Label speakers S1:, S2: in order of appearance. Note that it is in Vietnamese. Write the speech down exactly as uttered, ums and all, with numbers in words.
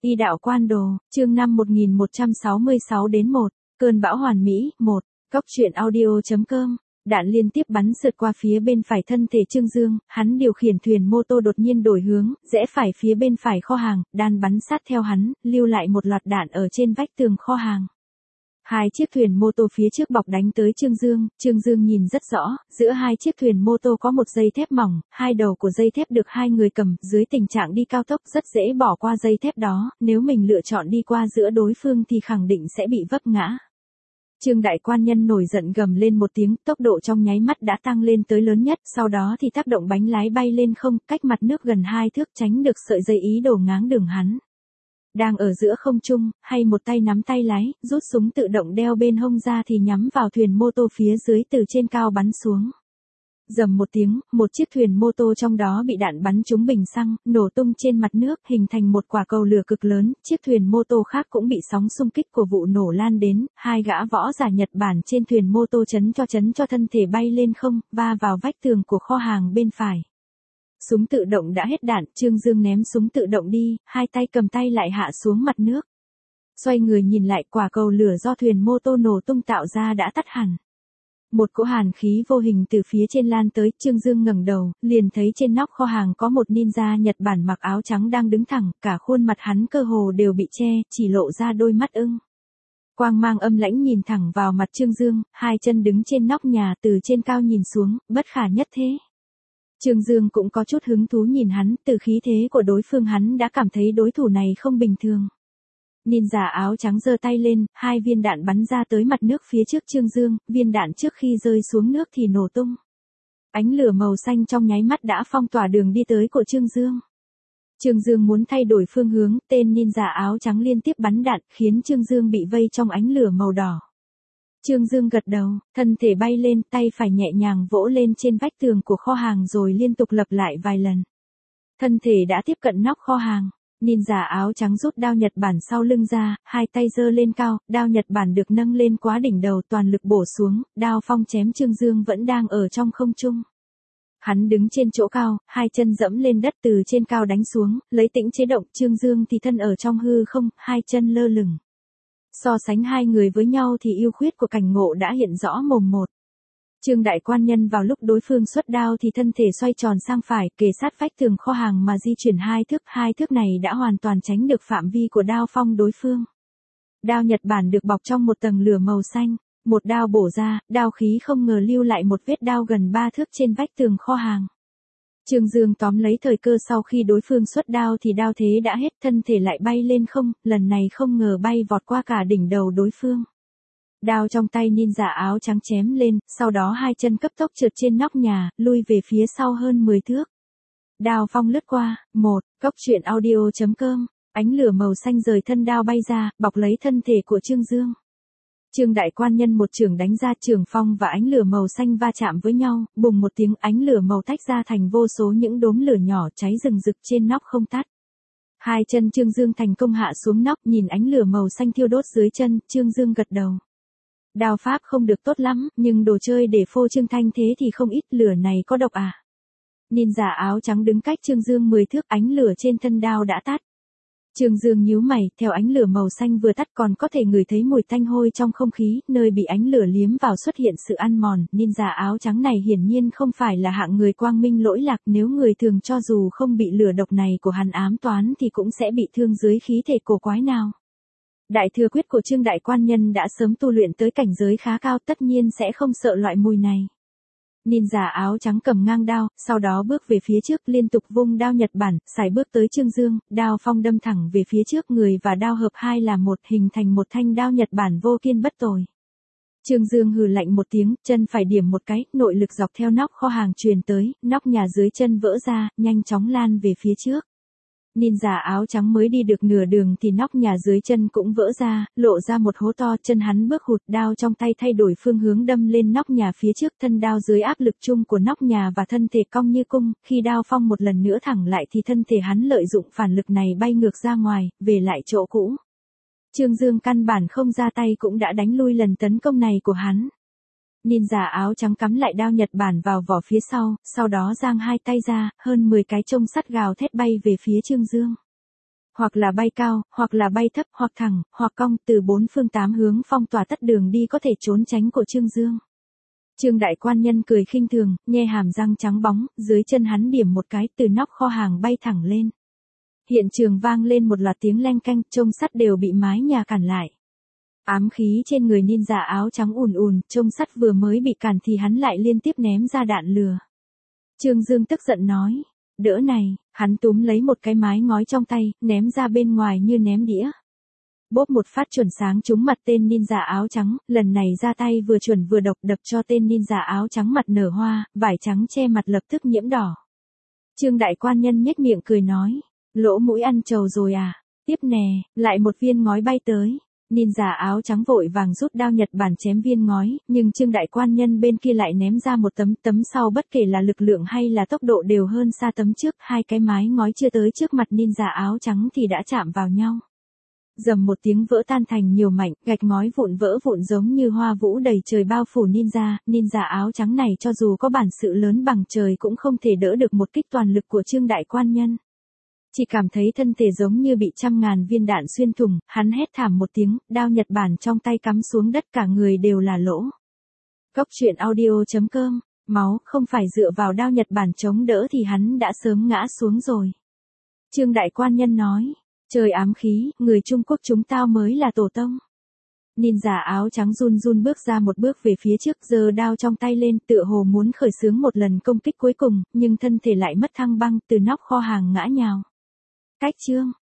S1: Y đạo quan đồ, chương năm một nghìn một trăm sáu mươi sáu đến một, cơn bão hoàn mỹ, một, Cóc truyện audio.com. Đạn liên tiếp bắn sượt qua phía bên phải thân thể Trương Dương, hắn điều khiển thuyền mô tô đột nhiên đổi hướng, rẽ phải phía bên phải kho hàng, đan bắn sát theo hắn, lưu lại một loạt đạn ở trên vách tường kho hàng. Hai chiếc thuyền mô tô phía trước bọc đánh tới Trương Dương, Trương Dương nhìn rất rõ, giữa hai chiếc thuyền mô tô có một dây thép mỏng, hai đầu của dây thép được hai người cầm, dưới tình trạng đi cao tốc rất dễ bỏ qua dây thép đó, nếu mình lựa chọn đi qua giữa đối phương thì khẳng định sẽ bị vấp ngã. Trương đại quan nhân nổi giận gầm lên một tiếng, tốc độ trong nháy mắt đã tăng lên tới lớn nhất, sau đó thì tác động bánh lái bay lên không, cách mặt nước gần hai thước tránh được sợi dây ý đồ ngáng đường hắn. Đang ở giữa không trung, hay một tay nắm tay lái, rút súng tự động đeo bên hông ra thì nhắm vào thuyền mô tô phía dưới từ trên cao bắn xuống. Rầm một tiếng, một chiếc thuyền mô tô trong đó bị đạn bắn trúng bình xăng, nổ tung trên mặt nước, hình thành một quả cầu lửa cực lớn, chiếc thuyền mô tô khác cũng bị sóng xung kích của vụ nổ lan đến, hai gã võ giả Nhật Bản trên thuyền mô tô chấn cho chấn cho thân thể bay lên không, va vào vách tường của kho hàng bên phải. Súng tự động đã hết đạn, Trương Dương ném súng tự động đi, hai tay cầm tay lại hạ xuống mặt nước. Xoay người nhìn lại, quả cầu lửa do thuyền mô tô nổ tung tạo ra đã tắt hẳn. Một cỗ hàn khí vô hình từ phía trên lan tới, Trương Dương ngẩng đầu, liền thấy trên nóc kho hàng có một ninja Nhật Bản mặc áo trắng đang đứng thẳng, cả khuôn mặt hắn cơ hồ đều bị che, chỉ lộ ra đôi mắt ưng. Quang mang âm lãnh nhìn thẳng vào mặt Trương Dương, hai chân đứng trên nóc nhà từ trên cao nhìn xuống, bất khả nhất thế. Trương Dương cũng có chút hứng thú nhìn hắn, từ khí thế của đối phương hắn đã cảm thấy đối thủ này không bình thường. Ninja áo trắng giơ tay lên, hai viên đạn bắn ra tới mặt nước phía trước Trương Dương, viên đạn trước khi rơi xuống nước thì nổ tung. Ánh lửa màu xanh trong nháy mắt đã phong tỏa đường đi tới của Trương Dương. Trương Dương muốn thay đổi phương hướng, tên ninja áo trắng liên tiếp bắn đạn, khiến Trương Dương bị vây trong ánh lửa màu đỏ. Trương Dương gật đầu, thân thể bay lên, tay phải nhẹ nhàng vỗ lên trên vách tường của kho hàng rồi liên tục lặp lại vài lần. Thân thể đã tiếp cận nóc kho hàng. Ninja áo trắng rút đao Nhật Bản sau lưng ra, hai tay giơ lên cao, đao Nhật Bản được nâng lên quá đỉnh đầu, toàn lực bổ xuống, đao phong chém Trương Dương vẫn đang ở trong không trung. Hắn đứng trên chỗ cao, hai chân dẫm lên đất từ trên cao đánh xuống, lấy tĩnh chế động, Trương Dương thì thân ở trong hư không, hai chân lơ lửng. So sánh hai người với nhau thì ưu khuyết của cảnh ngộ đã hiện rõ mồm một. Trương đại quan nhân vào lúc đối phương xuất đao thì thân thể xoay tròn sang phải, kề sát vách tường kho hàng mà di chuyển hai thước, hai thước này đã hoàn toàn tránh được phạm vi của đao phong đối phương. Đao Nhật Bản được bọc trong một tầng lửa màu xanh, một đao bổ ra, đao khí không ngờ lưu lại một vết đao gần ba thước trên vách tường kho hàng. Trương Dương tóm lấy thời cơ sau khi đối phương xuất đao thì đao thế đã hết, thân thể lại bay lên không, lần này không ngờ bay vọt qua cả đỉnh đầu đối phương. Đao trong tay ninja áo trắng chém lên, sau đó hai chân cấp tốc trượt trên nóc nhà, lui về phía sau hơn mười thước. Đao phong lướt qua, một, Cóc truyện audio.com, ánh lửa màu xanh rời thân đao bay ra, bọc lấy thân thể của Trương Dương. Trương đại quan nhân một chưởng đánh ra, trường phong và ánh lửa màu xanh va chạm với nhau, bùng một tiếng, ánh lửa màu tách ra thành vô số những đốm lửa nhỏ cháy rừng rực trên nóc không tắt. Hai chân Trương Dương thành công hạ xuống nóc, nhìn ánh lửa màu xanh thiêu đốt dưới chân, Trương Dương gật đầu. Đao pháp không được tốt lắm, nhưng đồ chơi để phô trương thanh thế thì không ít, lửa này có độc à? Ninja áo trắng đứng cách Trương Dương mười thước, ánh lửa trên thân đao đã tắt. Trương Dương nhíu mày, theo ánh lửa màu xanh vừa tắt còn có thể ngửi thấy mùi tanh hôi trong không khí, nơi bị ánh lửa liếm vào xuất hiện sự ăn mòn, ninja áo trắng này hiển nhiên không phải là hạng người quang minh lỗi lạc, nếu người thường cho dù không bị lửa độc này của hắn ám toán thì cũng sẽ bị thương dưới khí thể cổ quái nào. Đại thừa quyết của Trương đại quan nhân đã sớm tu luyện tới cảnh giới khá cao, tất nhiên sẽ không sợ loại mùi này. Ninja áo trắng cầm ngang đao, sau đó bước về phía trước, liên tục vung đao Nhật Bản, sải bước tới Trương Dương, đao phong đâm thẳng về phía trước, người và đao hợp hai là một, hình thành một thanh đao Nhật Bản vô kiên bất tồi. Trương Dương hừ lạnh một tiếng, chân phải điểm một cái, nội lực dọc theo nóc kho hàng truyền tới, nóc nhà dưới chân vỡ ra, nhanh chóng lan về phía trước. Ninja áo trắng mới đi được nửa đường thì nóc nhà dưới chân cũng vỡ ra, lộ ra một hố to, chân hắn bước hụt, đao trong tay thay đổi phương hướng đâm lên nóc nhà phía trước, thân đao dưới áp lực chung của nóc nhà và thân thể cong như cung, khi đao phong một lần nữa thẳng lại thì thân thể hắn lợi dụng phản lực này bay ngược ra ngoài, về lại chỗ cũ. Trương Dương căn bản không ra tay cũng đã đánh lui lần tấn công này của hắn. Ninja áo trắng cắm lại đao Nhật Bản vào vỏ phía sau, sau đó giang hai tay ra, hơn mười cái chông sắt gào thét bay về phía Trương Dương. Hoặc là bay cao, hoặc là bay thấp, hoặc thẳng, hoặc cong, từ bốn phương tám hướng phong tỏa tất đường đi có thể trốn tránh của Trương Dương. Trương đại quan nhân cười khinh thường, nhe hàm răng trắng bóng, dưới chân hắn điểm một cái, từ nóc kho hàng bay thẳng lên. Hiện trường vang lên một loạt tiếng leng canh, chông sắt đều bị mái nhà cản lại. Ám khí trên người ninja áo trắng ùn ùn, chông sắt vừa mới bị cản thì hắn lại liên tiếp ném ra đạn lừa. Trương Dương tức giận nói, đỡ này, hắn túm lấy một cái mái ngói trong tay, ném ra bên ngoài như ném đĩa. Bốp một phát chuẩn sáng trúng mặt tên ninja áo trắng, lần này ra tay vừa chuẩn vừa độc, đập cho tên ninja áo trắng mặt nở hoa, vải trắng che mặt lập tức nhiễm đỏ. Trương đại quan nhân nhếch miệng cười nói, lỗ mũi ăn trầu rồi à, tiếp nè, lại một viên ngói bay tới. Ninja áo trắng vội vàng rút đao Nhật Bản chém viên ngói, nhưng Trương đại quan nhân bên kia lại ném ra một tấm, tấm sau bất kể là lực lượng hay là tốc độ đều hơn xa tấm trước, hai cái mái ngói chưa tới trước mặt ninja áo trắng thì đã chạm vào nhau. Dầm một tiếng vỡ tan thành nhiều mảnh, gạch ngói vụn vỡ vụn giống như hoa vũ đầy trời bao phủ ninja, ninja áo trắng này cho dù có bản sự lớn bằng trời cũng không thể đỡ được một kích toàn lực của Trương đại quan nhân. Chỉ cảm thấy thân thể giống như bị trăm ngàn viên đạn xuyên thủng, hắn hét thảm một tiếng, đao Nhật Bản trong tay cắm xuống đất, cả người đều là lỗ. Cốc truyện audio chấm com, máu không phải dựa vào đao Nhật Bản chống đỡ thì hắn đã sớm ngã xuống rồi. Trương đại quan nhân nói, trời ám khí, người Trung Quốc chúng tao mới là tổ tông. Ninja áo trắng run run bước ra một bước về phía trước, giơ đao trong tay lên, tựa hồ muốn khởi xướng một lần công kích cuối cùng, nhưng thân thể lại mất thăng băng, từ nóc kho hàng ngã nhào. Cách Trương